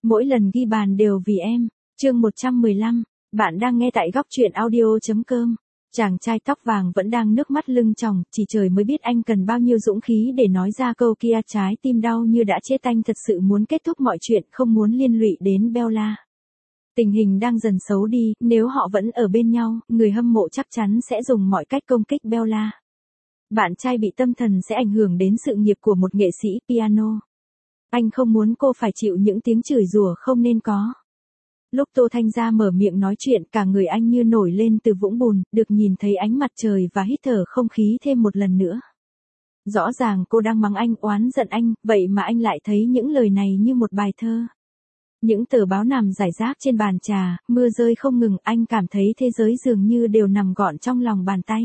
Mỗi lần ghi bàn đều vì em. Chương 115, bạn đang nghe tại góc truyện audio.com. Chàng trai tóc vàng vẫn đang nước mắt lưng tròng, chỉ trời mới biết anh cần bao nhiêu dũng khí để nói ra câu kia, trái tim đau như đã chết, anh thật sự muốn kết thúc mọi chuyện, không muốn liên lụy đến Bella. Tình hình đang dần xấu đi, nếu họ vẫn ở bên nhau, người hâm mộ chắc chắn sẽ dùng mọi cách công kích Bella. Bạn trai bị tâm thần sẽ ảnh hưởng đến sự nghiệp của một nghệ sĩ piano. Anh không muốn cô phải chịu những tiếng chửi rủa không nên có. Lúc Tô Thanh Gia mở miệng nói chuyện, cả người anh như nổi lên từ vũng bùn, được nhìn thấy ánh mặt trời và hít thở không khí thêm một lần nữa. Rõ ràng cô đang mắng anh, oán giận anh, vậy mà anh lại thấy những lời này như một bài thơ. Những tờ báo nằm rải rác trên bàn trà, mưa rơi không ngừng, anh cảm thấy thế giới dường như đều nằm gọn trong lòng bàn tay.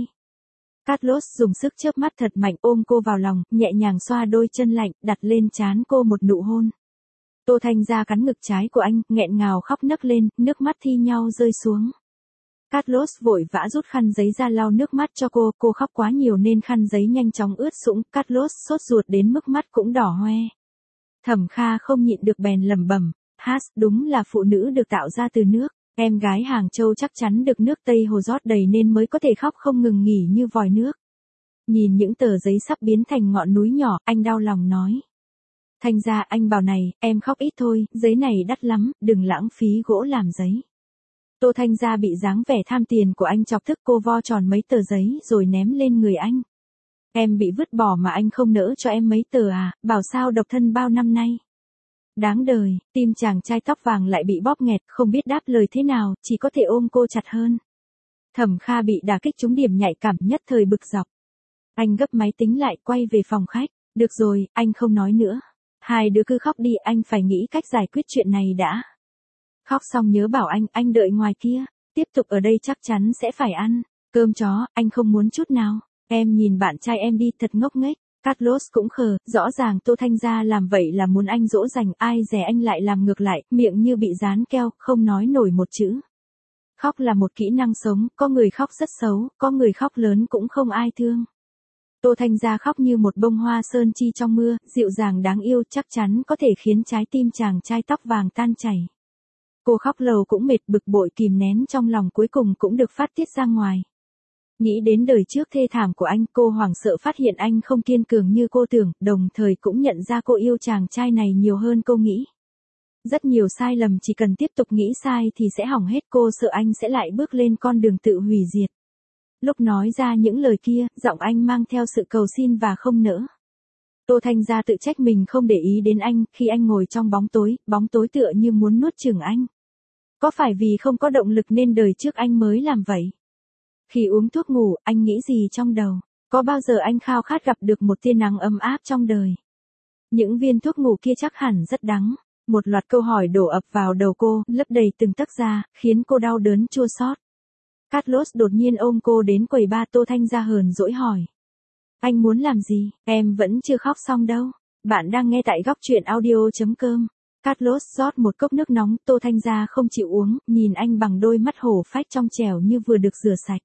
Carlos dùng sức chớp mắt thật mạnh, ôm cô vào lòng, nhẹ nhàng xoa đôi chân lạnh, đặt lên trán cô một nụ hôn. Tô Thanh Gia cắn ngực trái của anh, nghẹn ngào khóc nấc lên, nước mắt thi nhau rơi xuống. Carlos vội vã rút khăn giấy ra lau nước mắt cho cô khóc quá nhiều nên khăn giấy nhanh chóng ướt sũng, Carlos sốt ruột đến mức mắt cũng đỏ hoe. Thẩm Kha không nhịn được bèn lẩm bẩm, đúng là phụ nữ được tạo ra từ nước, em gái Hàng Châu chắc chắn được nước Tây Hồ rót đầy nên mới có thể khóc không ngừng nghỉ như vòi nước. Nhìn những tờ giấy sắp biến thành ngọn núi nhỏ, anh đau lòng nói. Thanh Gia, anh bảo này, em khóc ít thôi, giấy này đắt lắm, đừng lãng phí gỗ làm giấy. Tô Thanh Gia bị dáng vẻ tham tiền của anh chọc tức, cô vo tròn mấy tờ giấy rồi ném lên người anh. Em bị vứt bỏ mà anh không nỡ cho em mấy tờ à, bảo sao độc thân bao năm nay. Đáng đời, tim chàng trai tóc vàng lại bị bóp nghẹt, không biết đáp lời thế nào, chỉ có thể ôm cô chặt hơn. Thẩm Kha bị đả kích trúng điểm nhạy cảm, nhất thời bực dọc. Anh gấp máy tính lại, quay về phòng khách. Được rồi, anh không nói nữa. Hai đứa cứ khóc đi, anh phải nghĩ cách giải quyết chuyện này đã. Khóc xong nhớ bảo anh đợi ngoài kia. Tiếp tục ở đây chắc chắn sẽ phải ăn cơm chó, anh không muốn chút nào. Em nhìn bạn trai em đi, thật ngốc nghếch. Carlos cũng khờ, rõ ràng Tô Thanh Gia làm vậy là muốn anh dỗ dành, ai dè anh lại làm ngược lại, miệng như bị dán keo, không nói nổi một chữ. Khóc là một kỹ năng sống, có người khóc rất xấu, có người khóc lớn cũng không ai thương. Tô Thanh Gia khóc như một bông hoa sơn chi trong mưa, dịu dàng đáng yêu, chắc chắn có thể khiến trái tim chàng trai tóc vàng tan chảy. Cô khóc lâu cũng mệt, bực bội kìm nén trong lòng cuối cùng cũng được phát tiết ra ngoài. Nghĩ đến đời trước thê thảm của anh, cô hoảng sợ phát hiện anh không kiên cường như cô tưởng, đồng thời cũng nhận ra cô yêu chàng trai này nhiều hơn cô nghĩ. Rất nhiều sai lầm chỉ cần tiếp tục nghĩ sai thì sẽ hỏng hết, cô sợ anh sẽ lại bước lên con đường tự hủy diệt. Lúc nói ra những lời kia, giọng anh mang theo sự cầu xin và không nỡ. Tô Thanh Gia tự trách mình không để ý đến anh, khi anh ngồi trong bóng tối tựa như muốn nuốt chửng anh. Có phải vì không có động lực nên đời trước anh mới làm vậy? Khi uống thuốc ngủ, anh nghĩ gì trong đầu? Có bao giờ anh khao khát gặp được một tia nắng ấm áp trong đời? Những viên thuốc ngủ kia chắc hẳn rất đắng. Một loạt câu hỏi đổ ập vào đầu cô, lấp đầy từng tấc da, khiến cô đau đớn chua xót. Carlos đột nhiên ôm cô đến quầy bar. Tô Thanh Gia hờn dỗi hỏi. Anh muốn làm gì? Em vẫn chưa khóc xong đâu. Bạn đang nghe tại góc truyện audio.com. Carlos rót một cốc nước nóng, Tô Thanh Gia không chịu uống, nhìn anh bằng đôi mắt hổ phách trong trẻo như vừa được rửa sạch.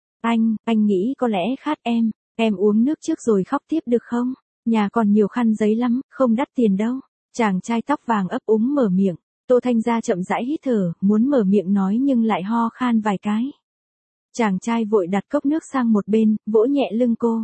Anh nghĩ có lẽ khát em uống nước trước rồi khóc tiếp được không? Nhà còn nhiều khăn giấy lắm, không đắt tiền đâu. Chàng trai tóc vàng ấp úng mở miệng. Tô Thanh Gia chậm rãi hít thở, muốn mở miệng nói nhưng lại ho khan vài cái. Chàng trai vội đặt cốc nước sang một bên, vỗ nhẹ lưng cô.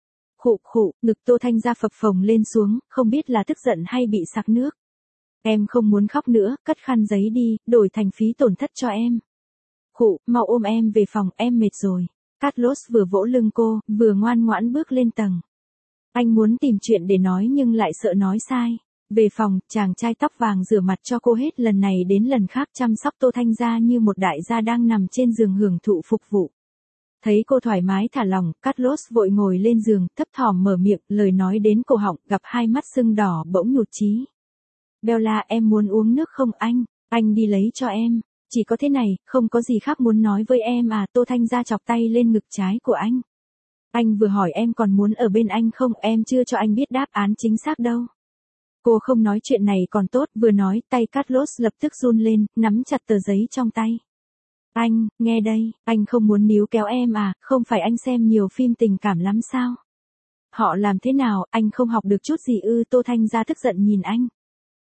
Khụ, ngực Tô Thanh Gia phập phồng lên xuống, không biết là tức giận hay bị sặc nước. Em không muốn khóc nữa, cất khăn giấy đi, đổi thành phí tổn thất cho em. Mau ôm em về phòng, em mệt rồi. Carlos vừa vỗ lưng cô, vừa ngoan ngoãn bước lên tầng. Anh muốn tìm chuyện để nói nhưng lại sợ nói sai. Về phòng, chàng trai tóc vàng rửa mặt cho cô hết lần này đến lần khác, chăm sóc Tô Thanh Gia như một đại gia đang nằm trên giường hưởng thụ phục vụ. Thấy cô thoải mái thả lỏng, Carlos vội ngồi lên giường, thấp thỏm mở miệng, lời nói đến cổ họng, gặp hai mắt sưng đỏ bỗng nhụt chí. Bella, em muốn uống nước không anh đi lấy cho em. Chỉ có thế này, không có gì khác muốn nói với em à? Tô Thanh Gia chọc tay lên ngực trái của anh. Anh vừa hỏi em còn muốn ở bên anh không, em chưa cho anh biết đáp án chính xác đâu. Cô không nói chuyện này còn tốt, vừa nói, tay Carlos lập tức run lên, nắm chặt tờ giấy trong tay. Anh, nghe đây, anh không muốn níu kéo em à, không phải anh xem nhiều phim tình cảm lắm sao? Họ làm thế nào, anh không học được chút gì ư? Tô Thanh Gia tức giận nhìn anh.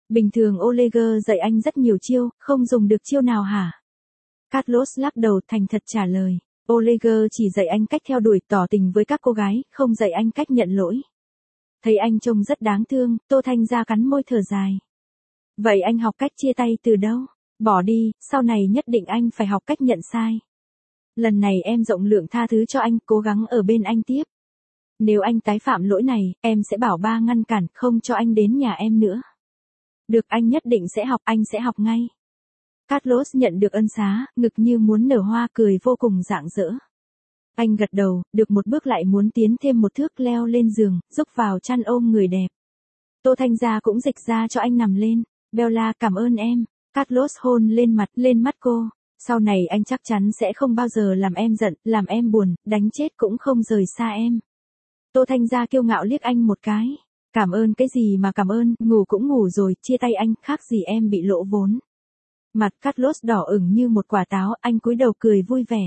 Bình thường Oleger dạy anh rất nhiều chiêu, không dùng được chiêu nào hả? Carlos lắc đầu thành thật trả lời. Oleger chỉ dạy anh cách theo đuổi tỏ tình với các cô gái, không dạy anh cách nhận lỗi. Thấy anh trông rất đáng thương, Tô Thanh Gia cắn môi thở dài. Vậy anh học cách chia tay từ đâu? Bỏ đi, sau này nhất định anh phải học cách nhận sai. Lần này em rộng lượng tha thứ cho anh, cố gắng ở bên anh tiếp. Nếu anh tái phạm lỗi này, em sẽ bảo ba ngăn cản, không cho anh đến nhà em nữa. Được, anh nhất định sẽ học, anh sẽ học ngay. Carlos nhận được ân xá, ngực như muốn nở hoa, cười vô cùng rạng rỡ. Anh gật đầu, được một bước lại muốn tiến thêm một thước, leo lên giường, rúc vào chăn ôm người đẹp. Tô Thanh Gia cũng dịch ra cho anh nằm lên. Bella, cảm ơn em. Carlos hôn lên mắt cô. Sau này anh chắc chắn sẽ không bao giờ làm em giận, làm em buồn, đánh chết cũng không rời xa em. Tô Thanh Gia kiêu ngạo liếc anh một cái. Cảm ơn cái gì mà cảm ơn, ngủ cũng ngủ rồi, chia tay anh, khác gì em bị lỗ vốn. Mặt Carlos đỏ ửng như một quả táo, anh cúi đầu cười vui vẻ.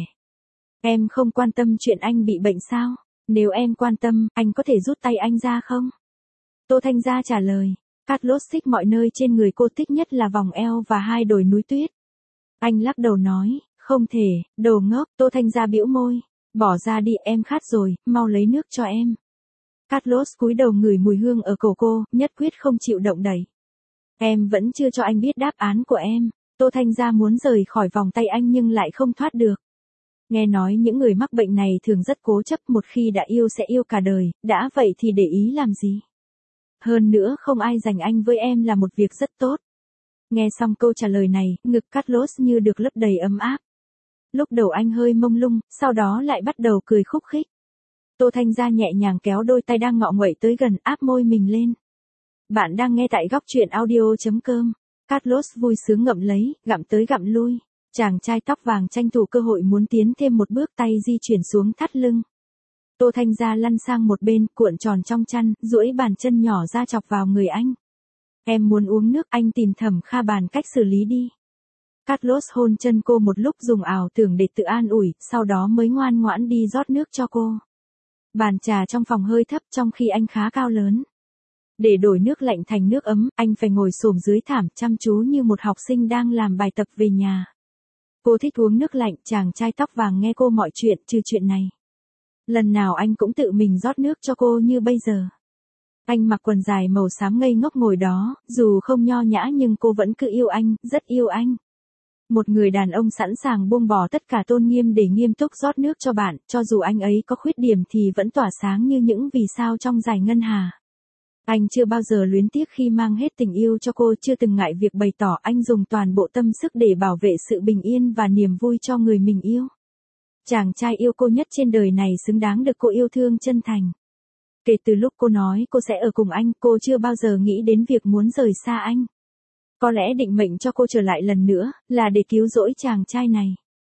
Em không quan tâm chuyện anh bị bệnh sao? Nếu em quan tâm, anh có thể rút tay anh ra không? Tô Thanh Gia trả lời. Carlos thích mọi nơi trên người cô, thích nhất là vòng eo và hai đồi núi tuyết. Anh lắc đầu nói, không thể, đồ ngốc. Tô Thanh Gia bĩu môi. Bỏ ra đi, em khát rồi, mau lấy nước cho em. Carlos cúi đầu ngửi mùi hương ở cổ cô, nhất quyết không chịu động đậy. Em vẫn chưa cho anh biết đáp án của em. Tô Thanh Gia muốn rời khỏi vòng tay anh nhưng lại không thoát được. Nghe nói những người mắc bệnh này thường rất cố chấp, một khi đã yêu sẽ yêu cả đời, đã vậy thì để ý làm gì. Hơn nữa không ai giành anh với em là một việc rất tốt. Nghe xong câu trả lời này, ngực Carlos như được lấp đầy ấm áp. Lúc đầu anh hơi mông lung, sau đó lại bắt đầu cười khúc khích. Tô Thanh Gia nhẹ nhàng kéo đôi tay đang ngọ nguậy tới gần, áp môi mình lên. Bạn đang nghe tại góc truyện audio.com. Carlos vui sướng ngậm lấy, gặm tới gặm lui. Chàng trai tóc vàng tranh thủ cơ hội muốn tiến thêm một bước, tay di chuyển xuống thắt lưng. Tô Thanh Gia lăn sang một bên, cuộn tròn trong chăn, duỗi bàn chân nhỏ ra chọc vào người anh. Em muốn uống nước, anh tìm Thẩm Kha bàn cách xử lý đi. Carlos hôn chân cô một lúc, dùng ảo tưởng để tự an ủi, sau đó mới ngoan ngoãn đi rót nước cho cô. Bàn trà trong phòng hơi thấp trong khi anh khá cao lớn. Để đổi nước lạnh thành nước ấm, anh phải ngồi xổm dưới thảm chăm chú như một học sinh đang làm bài tập về nhà. Cô thích uống nước lạnh, chàng trai tóc vàng nghe cô mọi chuyện trừ chuyện này. Lần nào anh cũng tự mình rót nước cho cô như bây giờ. Anh mặc quần dài màu xám ngây ngốc ngồi đó, dù không nho nhã nhưng cô vẫn cứ yêu anh, rất yêu anh. Một người đàn ông sẵn sàng buông bỏ tất cả tôn nghiêm để nghiêm túc rót nước cho bạn, cho dù anh ấy có khuyết điểm thì vẫn tỏa sáng như những vì sao trong dải ngân hà. Anh chưa bao giờ luyến tiếc khi mang hết tình yêu cho cô, chưa từng ngại việc bày tỏ, anh dùng toàn bộ tâm sức để bảo vệ sự bình yên và niềm vui cho người mình yêu. Chàng trai yêu cô nhất trên đời này xứng đáng được cô yêu thương chân thành. Kể từ lúc cô nói cô sẽ ở cùng anh, cô chưa bao giờ nghĩ đến việc muốn rời xa anh. Có lẽ định mệnh cho cô trở lại lần nữa, là để cứu rỗi chàng trai này.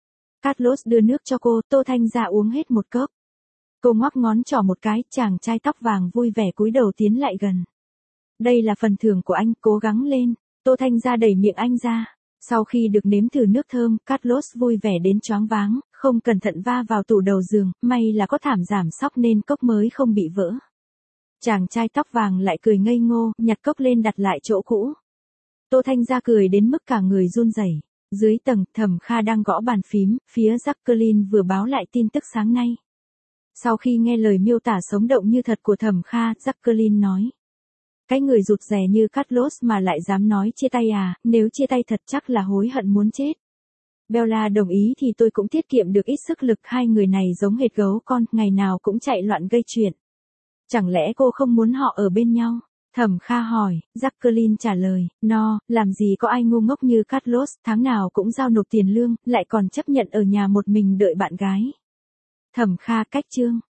Carlos đưa nước cho cô, Tô Thanh Gia uống hết một cốc. Cô ngoắc ngón trỏ một cái, chàng trai tóc vàng vui vẻ cúi đầu tiến lại gần. Đây là phần thưởng của anh, cố gắng lên. Tô Thanh Gia đẩy miệng anh ra. Sau khi được nếm thử nước thơm, Carlos vui vẻ đến choáng váng, không cẩn thận va vào tủ đầu giường, may là có thảm giảm sóc nên cốc mới không bị vỡ. Chàng trai tóc vàng lại cười ngây ngô, nhặt cốc lên đặt lại chỗ cũ. Tô Thanh Gia cười đến mức cả người run rẩy. Dưới tầng, Thẩm Kha đang gõ bàn phím, phía Jacqueline vừa báo lại tin tức sáng nay. Sau khi nghe lời miêu tả sống động như thật của Thẩm Kha, Jacqueline nói. Cái người rụt rè như Carlos mà lại dám nói chia tay à, nếu chia tay thật chắc là hối hận muốn chết. Bella đồng ý thì tôi cũng tiết kiệm được ít sức lực, hai người này giống hệt gấu con, ngày nào cũng chạy loạn gây chuyện. Chẳng lẽ cô không muốn họ ở bên nhau? Thẩm Kha hỏi, Jacqueline trả lời, no, làm gì có ai ngu ngốc như Carlos, tháng nào cũng giao nộp tiền lương, lại còn chấp nhận ở nhà một mình đợi bạn gái. Thẩm Kha cách chương.